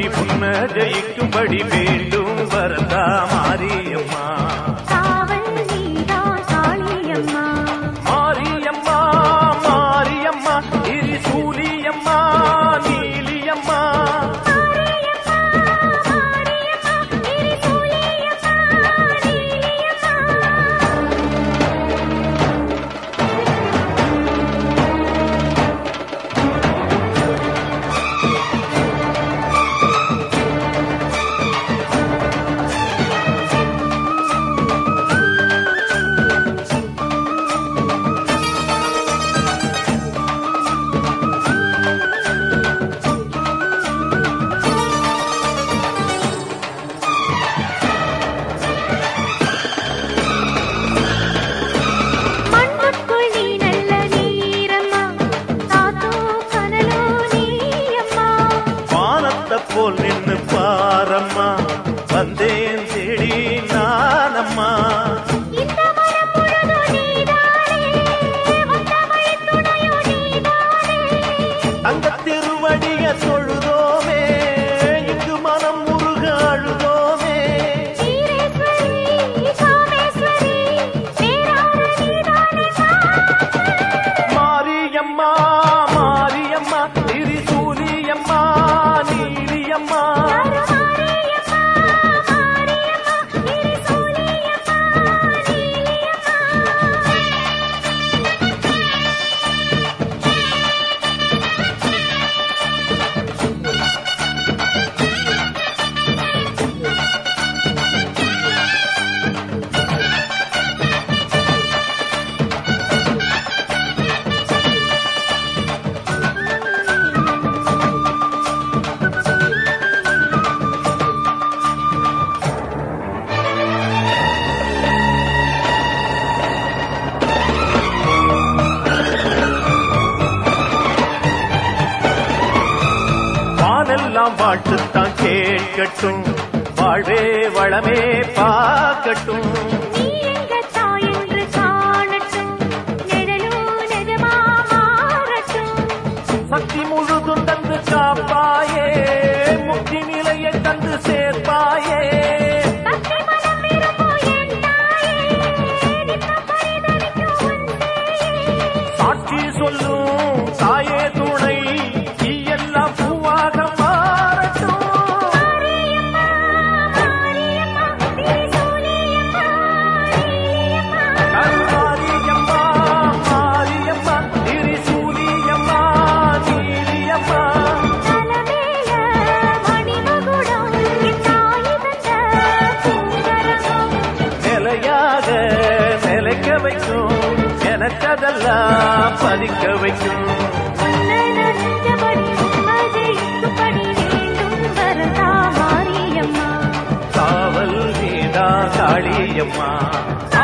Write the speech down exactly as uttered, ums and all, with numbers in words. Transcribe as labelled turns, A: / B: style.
A: புன்ன ஜெயிக்கும்படி வேண்டும் வரதா மாரியம்மா.
B: காவல் நீதா காளியம்மா.
A: மாரியம்மா மாரியம்மா திரிசூலியம்மா நீலியம்மா. போல் நின்னு பாரம்மா வந்தேன் தேடி நானம்மா. தங்க திருவடிய தொழுதோமே இங்கு மனம் முருக அழுதோமே. மாரியம்மா மாரியம்மா திரிசூலியம்மா நீலியம்மா. வானெல்லாம் வாழ்த்துத்தான் கேட்கட்டும் வாழ்வே வளமே பார்க்கட்டும். சக்தி முழுதும் தந்து காப்பாயே முக்தி நிலையை தந்து சேர்ப்பாயே. சாட்சி சொல்லும் தாயே துணை எல்லாம் பூவாக மாறட்டும். மாரியம்மா மாரியம்மா திரிசூலியம்மா நீலியம்மா. நிலையாக நிலைக்க வைக்கும் எனக்கதெல்லாம் பதிக்க வைக்கும். காவல் நீதா காளியம்மா.